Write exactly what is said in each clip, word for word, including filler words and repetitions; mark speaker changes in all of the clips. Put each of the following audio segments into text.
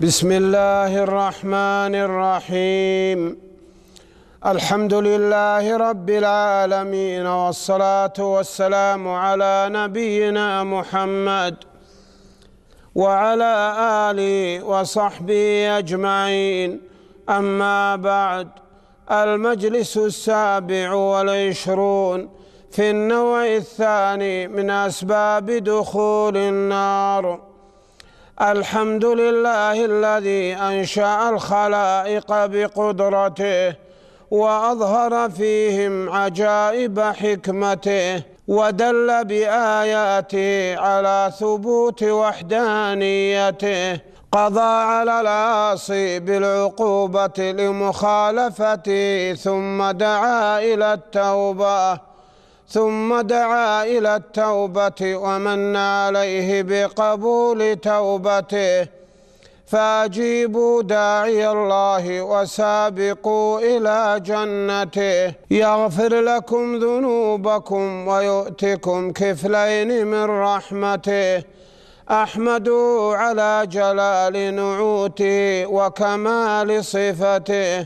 Speaker 1: بسم الله الرحمن الرحيم. الحمد لله رب العالمين، والصلاة والسلام على نبينا محمد وعلى آله وصحبه أجمعين. أما بعد، المجلس السابع والعشرون في النوع الثاني من أسباب دخول النار. الحمد لله الذي أنشأ الخلائق بقدرته وأظهر فيهم عجائب حكمته، ودل بآياته على ثبوت وحدانيته. قضى على العاصي بالعقوبة لمخالفته، ثم دعا إلى التوبة ثم دعا إلى التوبة ومن عليه بقبول توبته. فأجيبوا داعي الله وسابقوا إلى جنته، يغفر لكم ذنوبكم ويؤتكم كفلين من رحمته. أحمدوا على جلال نعوته وكمال صفته،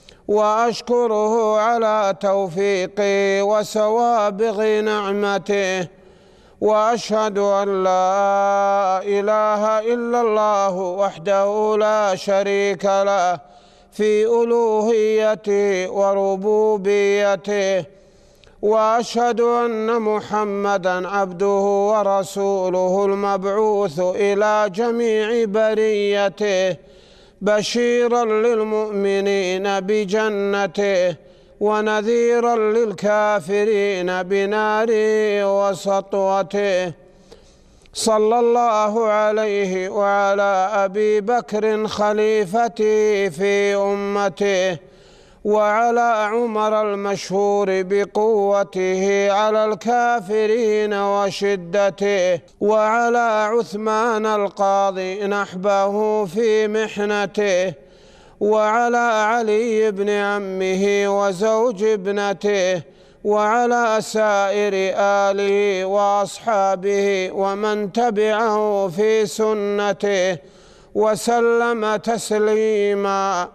Speaker 1: وأشكره على توفيقه وسوابغ نعمته. وأشهد أن لا إله إلا الله وحده لا شريك له في ألوهيته وربوبيته. وأشهد أن محمدًا عبده ورسوله المبعوث إلى جميع بريته، بشيرا للمؤمنين بجنته ونذيرا للكافرين بناره وسطوته. صلى الله عليه وعلى أبي بكر خليفته في أمته، وعلى عمر المشهور بقوته على الكافرين وشدته، وعلى عثمان القاضي نحبه في محنته، وعلى علي بن عمه وزوج ابنته، وعلى سائر آله وأصحابه ومن تبعه في سنته وسلم تسليما.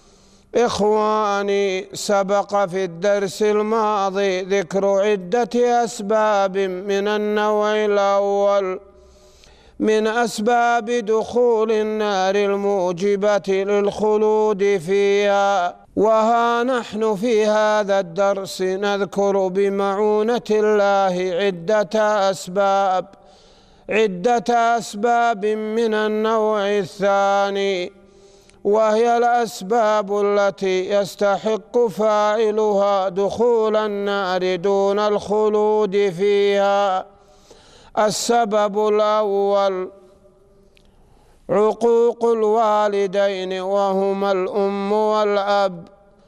Speaker 1: إخواني، سبق في الدرس الماضي ذكر عدة أسباب من النوع الأول من أسباب دخول النار الموجبة للخلود فيها، وها نحن في هذا الدرس نذكر بمعونة الله عدة أسباب عدة أسباب من النوع الثاني، وهي الأسباب التي يستحق فاعلها دخول النار دون الخلود فيها. السبب الأول عقوق الوالدين، وهما الأم والأب.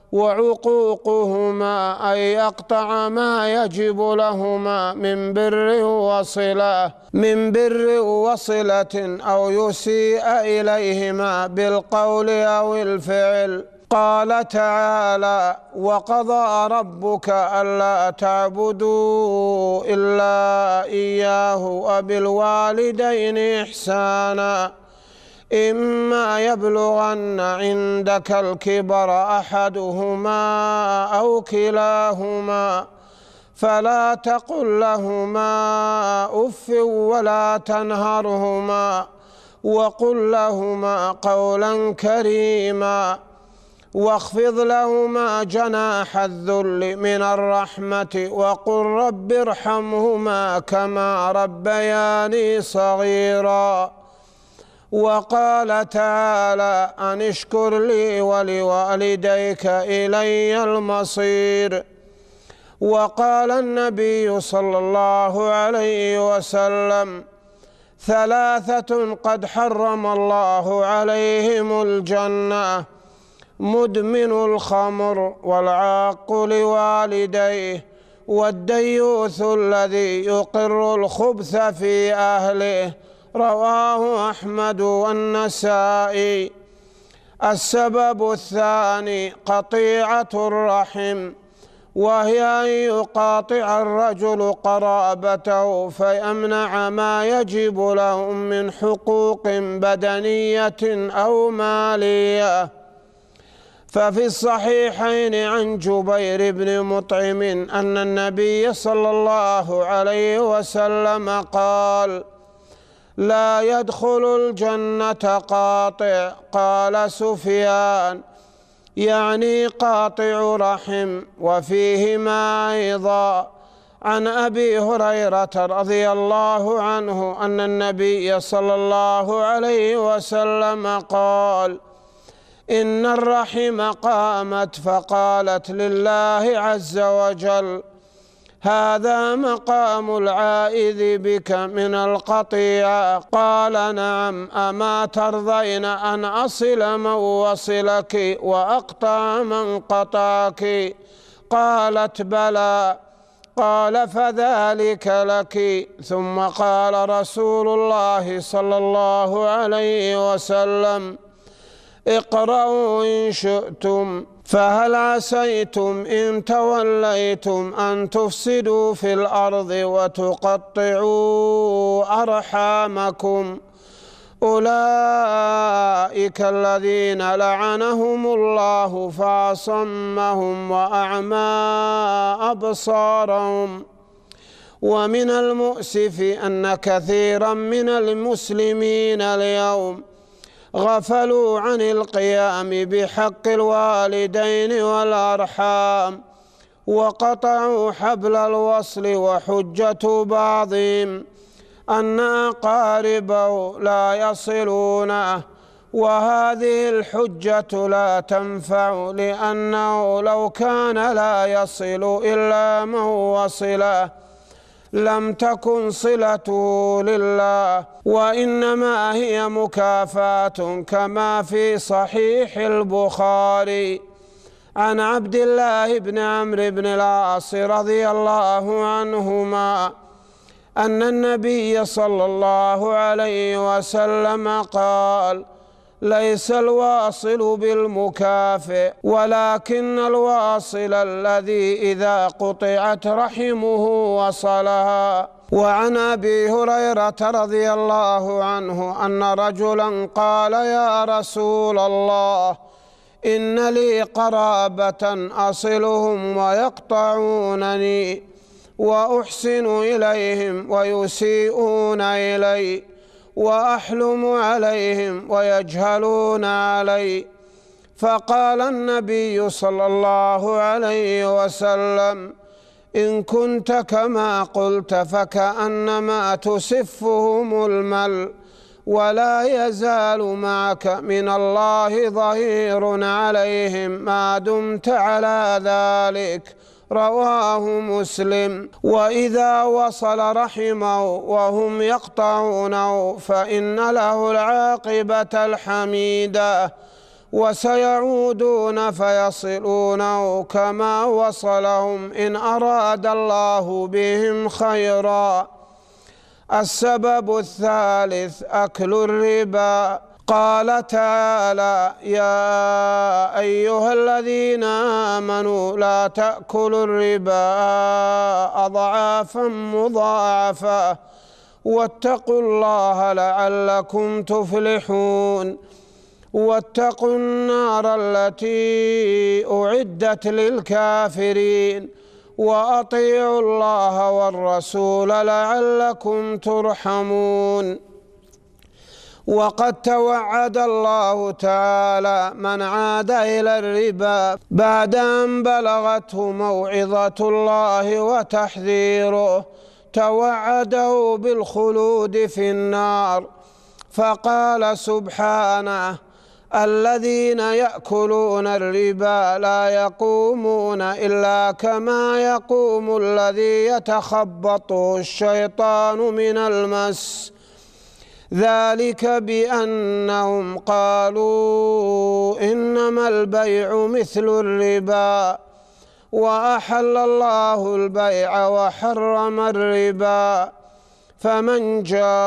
Speaker 1: وعقوقهما أن يقطع ما يجب لهما من بر وصلة من بر وصلة أو يسيء إليهما بالقول أو الفعل. قال تعالى: وقضى ربك ألا تعبدوا إلا إياه وبالوالدين إحسانا، إما يبلغن عندك الكبر أحدهما أو كلاهما فلا تقل لهما أف ولا تنهرهما، وقل لهما قولا كريما، واخفض لهما جناح الذل من الرحمة، وقل رب ارحمهما كما ربياني صغيرا. وقال تعالى: أن اشكر لي ولوالديك إلي المصير. وقال النبي صلى الله عليه وسلم: ثلاثة قد حرم الله عليهم الجنة: مدمن الخمر، والعاق لوالديه، والديوث الذي يقر الخبث في أهله. رواه أحمد والنسائي. السبب الثاني قطيعة الرحم، وهي أن يقاطع الرجل قرابته فيمنع ما يجب لهم من حقوق بدنية أو مالية. ففي الصحيحين عن جبير بن مطعم أن النبي صلى الله عليه وسلم قال: لا يدخل الجنة قاطع. قال سفيان: يعني قاطع رحم. وفيهما أيضا عن أبي هريرة رضي الله عنه أن النبي صلى الله عليه وسلم قال: إن الرحم قامت فقالت لله عز وجل: هذا مقام العائذ بك من القطيعة. قال: نعم. أما ترضين أن أصل من وصلك وأقطع من قطعك؟ قالت: بلى. قال: فذلك لك. ثم قال رسول الله صلى الله عليه وسلم: اقرأوا إن شئتم. فهل عسيتم إن توليتم أن تفسدوا في الأرض وتقطعوا أرحامكم؟ أولئك الذين لعنهم الله فأصمهم وأعمى أبصارهم. ومن المؤسف أن كثيرا من المسلمين اليوم غفلوا عن القيام بحق الوالدين والأرحام، وقطعوا حبل الوصل. وحجة بعضهم أن أقاربه لا يصلونه، وهذه الحجة لا تنفع، لأنه لو كان لا يصل إلا من وصله لم تكن صلته لله، وإنما هي مكافأة، كما في صحيح البخاري عن عبد الله بن عمرو بن العاص رضي الله عنهما أن النبي صلى الله عليه وسلم قال: ليس الواصل بالمكافئ، ولكن الواصل الذي إذا قطعت رحمه وصلها. وعن أبي هريرة رضي الله عنه أن رجلا قال: يا رسول الله، إن لي قرابة أصلهم ويقطعونني، وأحسن إليهم ويسيئون إلي، وأحلم عليهم ويجهلون علي. فقال النبي صلى الله عليه وسلم: إن كنت كما قلت فكأنما تسفهم المل، ولا يزال معك من الله ظهير عليهم ما دمت على ذلك. رواه مسلم. وإذا وصل رحمه وهم يقطعونه فإن له العاقبة الحميدة، وسيعودون فيصلونه كما وصلهم إن أراد الله بهم خيرا. السبب الثالث أكل الربا. قال تعالى: يا أيها الذين آمنوا لا تأكلوا الربا أضعافا مضاعفة واتقوا الله لعلكم تفلحون. واتقوا النار التي أعدت للكافرين، وأطيعوا الله والرسول لعلكم ترحمون. وقد توعد الله تعالى من عاد إلى الربا بعد أن بلغته موعظة الله وتحذيره، توعده بالخلود في النار، فقال سبحانه: الذين يأكلون الربا لا يقومون إلا كما يقوم الذي يتخبطه الشيطان من المس، ذلك بأنهم قالوا إنما البيع مثل الربا، وأحل الله البيع وحرم الربا، فمن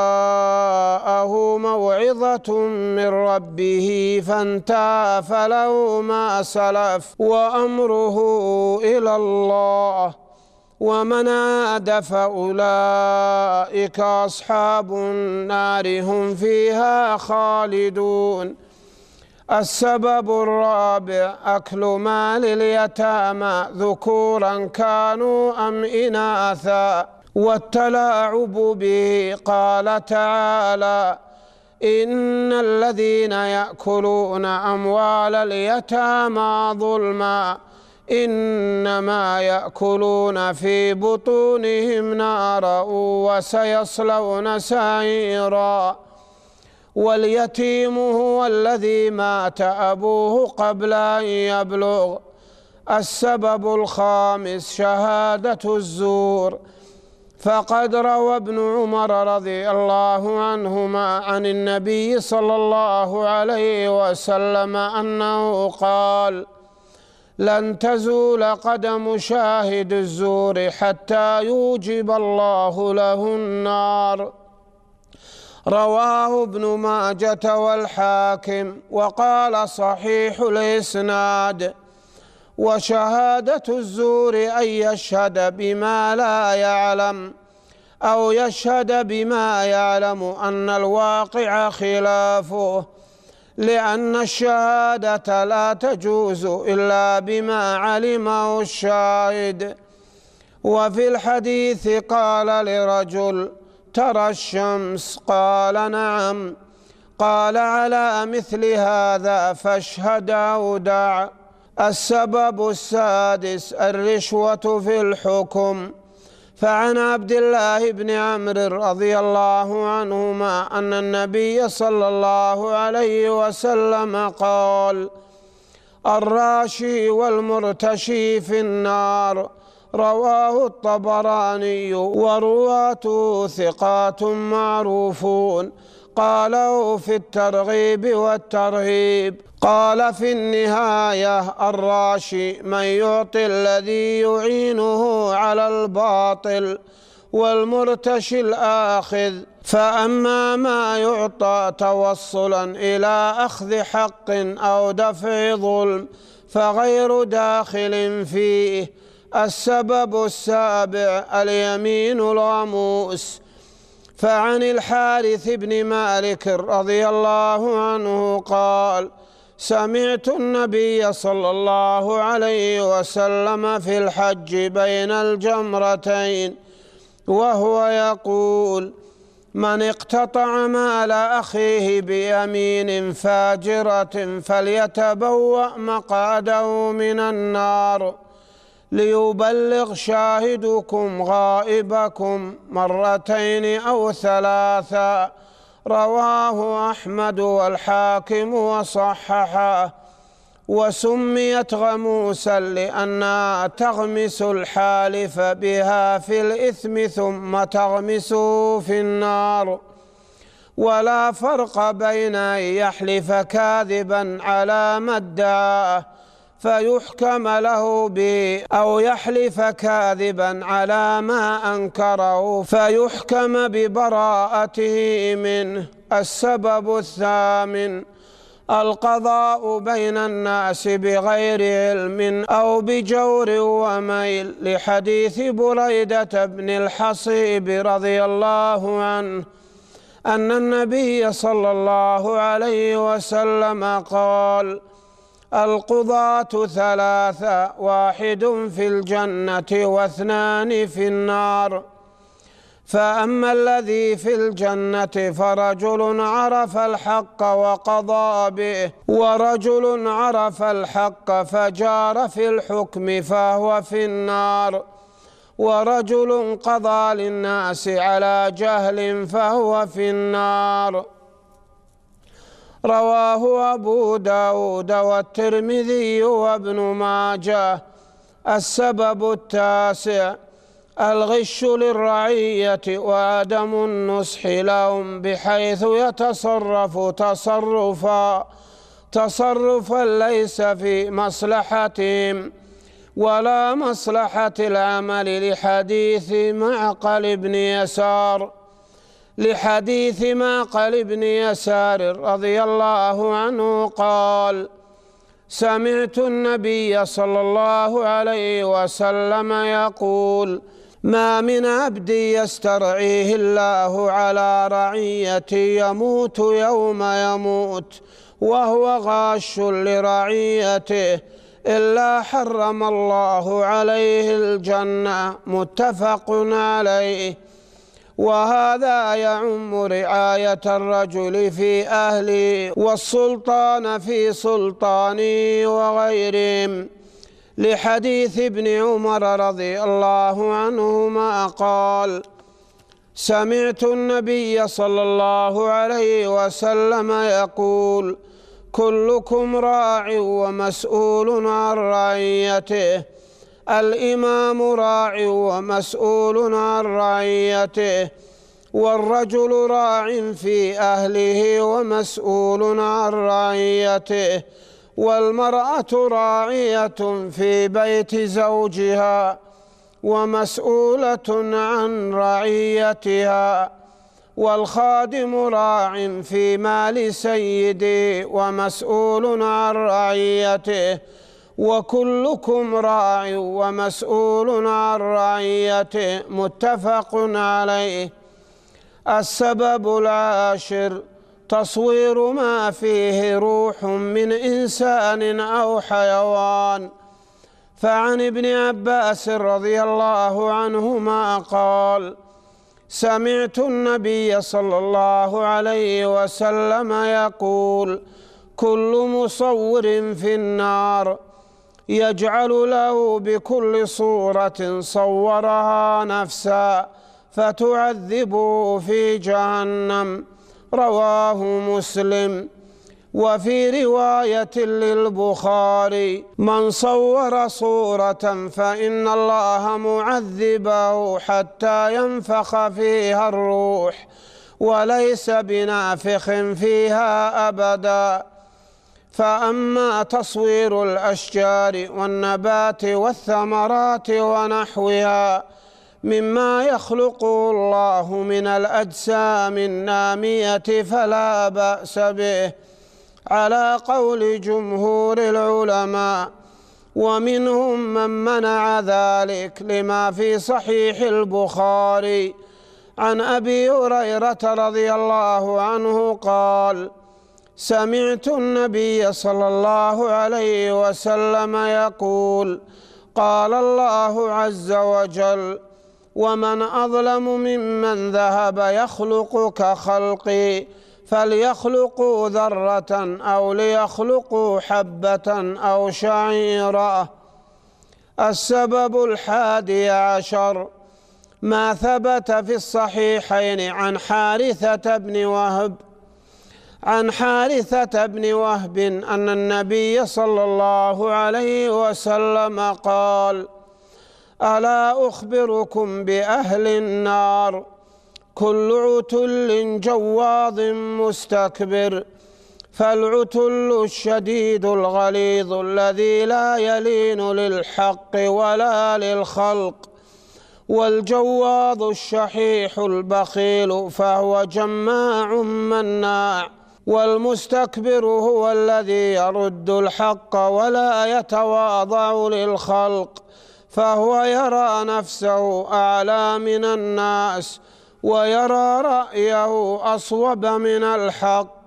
Speaker 1: جاءه موعظة من ربه فانتهى فله ما سلف وأمره إلى الله، ومن عاد فأولئك أصحاب النار هم فيها خالدون. السبب الرابع أكل مال اليتامى ذكورا كانوا أم إناثا والتلاعب به. قال تعالى: إن الذين يأكلون أموال اليتامى ظلما إنما يأكلون في بطونهم نارا وسيصلون سعيرا. واليتيم هو الذي مات أبوه قبل أن يبلغ. السبب الخامس شهادة الزور، فقد روى ابن عمر رضي الله عنهما عن النبي صلى الله عليه وسلم أنه قال: لن تزول قدم شاهد الزور حتى يوجب الله له النار. رواه ابن ماجة والحاكم وقال صحيح الإسناد. وشهادة الزور أن يشهد بما لا يعلم أو يشهد بما يعلم أن الواقع خلافه، لأن الشهادة لا تجوز إلا بما علمه الشاهد. وفي الحديث قال لرجل: ترى الشمس؟ قال: نعم. قال: على مثل هذا فاشهد أو دع. السبب السادس الرشوة في الحكم، فعن عبد الله بن عمرو رضي الله عنهما أن النبي صلى الله عليه وسلم قال: الراشي والمرتشي في النار. رواه الطبراني ورواته ثقات معروفون. قالوا في الترغيب والترهيب. قال في النهاية: الراشي من يعطي الذي يعينه على الباطل، والمرتشي الآخذ. فأما ما يعطى توصلا إلى أخذ حق أو دفع ظلم فغير داخل فيه. السبب السابع اليمين الغموس، فعن الحارث بن مالك رضي الله عنه قال: سمعت النبي صلى الله عليه وسلم في الحج بين الجمرتين وهو يقول: من اقتطع مال أخيه بيمين فاجرة فليتبوأ مقعده من النار، ليبلغ شاهدكم غائبكم مرتين أو ثلاثا. رواه أحمد والحاكم وصححه. وسميت غموسا لأنها تغمس الحالف بها في الإثم ثم تغمسه في النار. ولا فرق بين أن يحلف كاذبا على ما ادعاه فيحكم له به أو يحلف كاذبا على ما أنكره فيحكم ببراءته منه. السبب الثامن القضاء بين الناس بغير علم أو بجور وميل، لحديث بريدة بن الحصيب رضي الله عنه أن النبي صلى الله عليه وسلم قال: القضاة ثلاثة، واحد في الجنة واثنان في النار. فأما الذي في الجنة فرجل عرف الحق وقضى به، ورجل عرف الحق فجار في الحكم فهو في النار، ورجل قضى للناس على جهل فهو في النار. رواه أبو داود والترمذي وابن ماجه. السبب التاسع الغش للرعية وعدم النصح لهم بحيث يتصرف تصرفا تصرفا ليس في مصلحتهم ولا مصلحة العمل، لحديث معقل بن يسار لحديث معقل بن يسار رضي الله عنه قال: سمعت النبي صلى الله عليه وسلم يقول: ما من عبد يسترعيه الله على رعية يموت يوم يموت وهو غاش لرعيته إلا حرم الله عليه الجنة. متفق عليه. وهذا يعم رعاية الرجل في أهله والسلطان في سلطانه وغيرهم، لحديث ابن عمر رضي الله عنهما قال: سمعت النبي صلى الله عليه وسلم يقول: كلكم راع ومسؤول عن رعيته. الإمام راع ومسؤول عن رعيته، والرجل راع في أهله ومسؤول عن رعيته، والمرأة راعية في بيت زوجها ومسؤولة عن رعيتها، والخادم راع في مال سيده ومسؤول عن رعيته، وكلكم راع ومسؤول عن رعيته. متفق عليه. السبب العاشر: تصوير ما فيه روح من إنسان أو حيوان. فعن ابن عباس رضي الله عنهما قال: سمعت النبي صلى الله عليه وسلم يقول: كل مصور في النار، يجعل له بكل صورة صورها نفسا فتعذبه في جهنم. رواه مسلم. وفي رواية للبخاري: من صور صورة فإن الله معذبه حتى ينفخ فيها الروح وليس بنافخ فيها أبدا. فأما تصوير الأشجار والنبات والثمرات ونحوها مما يخلقه الله من الأجسام النامية فلا بأس به على قول جمهور العلماء، ومنهم من منع ذلك لما في صحيح البخاري عن أبي هريرة رضي الله عنه قال: سمعت النبي صلى الله عليه وسلم يقول: قال الله عز وجل: ومن أظلم ممن ذهب يخلق كخلقي، فليخلقوا ذرة أو ليخلقوا حبة أو شعيرة. السبب الحادي عشر: ما ثبت في الصحيحين عن حارثة بن وهب عن حارثة بن وهب أن النبي صلى الله عليه وسلم قال: ألا أخبركم بأهل النار؟ كل عتل جواظ مستكبر، فالعتل الشديد الغليظ الذي لا يلين للحق ولا للخلق، والجواظ الشحيح البخيل فهو جماع مناع، والمستكبر هو الذي يرد الحق ولا يتواضع للخلق، فهو يرى نفسه أعلى من الناس ويرى رأيه أصوب من الحق.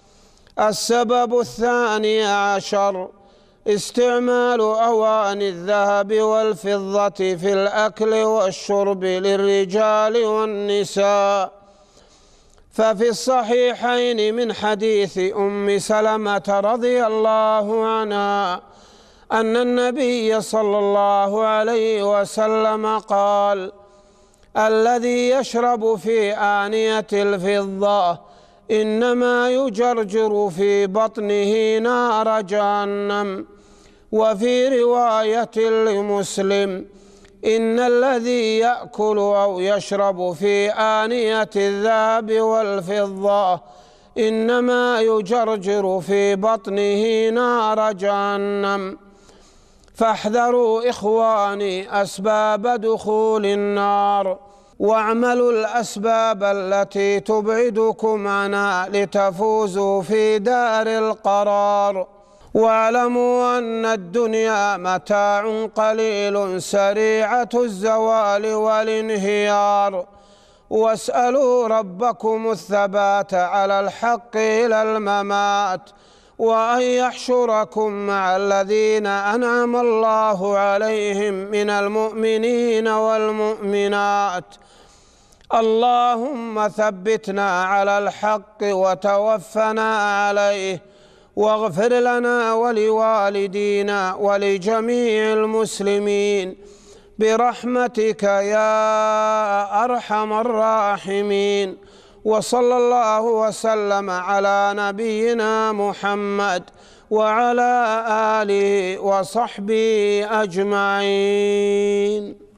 Speaker 1: السبب الثاني عشر: استعمال أواني الذهب والفضة في الأكل والشرب للرجال والنساء. ففي الصحيحين من حديث أم سلمة رضي الله عنها أن النبي صلى الله عليه وسلم قال: الذي يشرب في آنية الفضة إنما يجرجر في بطنه نار جهنم. وفي رواية لمسلم: إن الذي يأكل أو يشرب في آنية الذهب والفضة إنما يجرجر في بطنه نار جهنم. فاحذروا إخواني أسباب دخول النار، واعملوا الأسباب التي تبعدكم عنها لتفوزوا في دار القرار. واعلموا أن الدنيا متاع قليل سريعة الزوال والانهيار، واسألوا ربكم الثبات على الحق إلى الممات، وأن يحشركم مع الذين أنعم الله عليهم من المؤمنين والمؤمنات. اللهم ثبتنا على الحق وتوفنا عليه، واغفر لنا ولوالدينا ولجميع المسلمين برحمتك يا أرحم الراحمين. وصلى الله وسلم على نبينا محمد وعلى آله وصحبه أجمعين.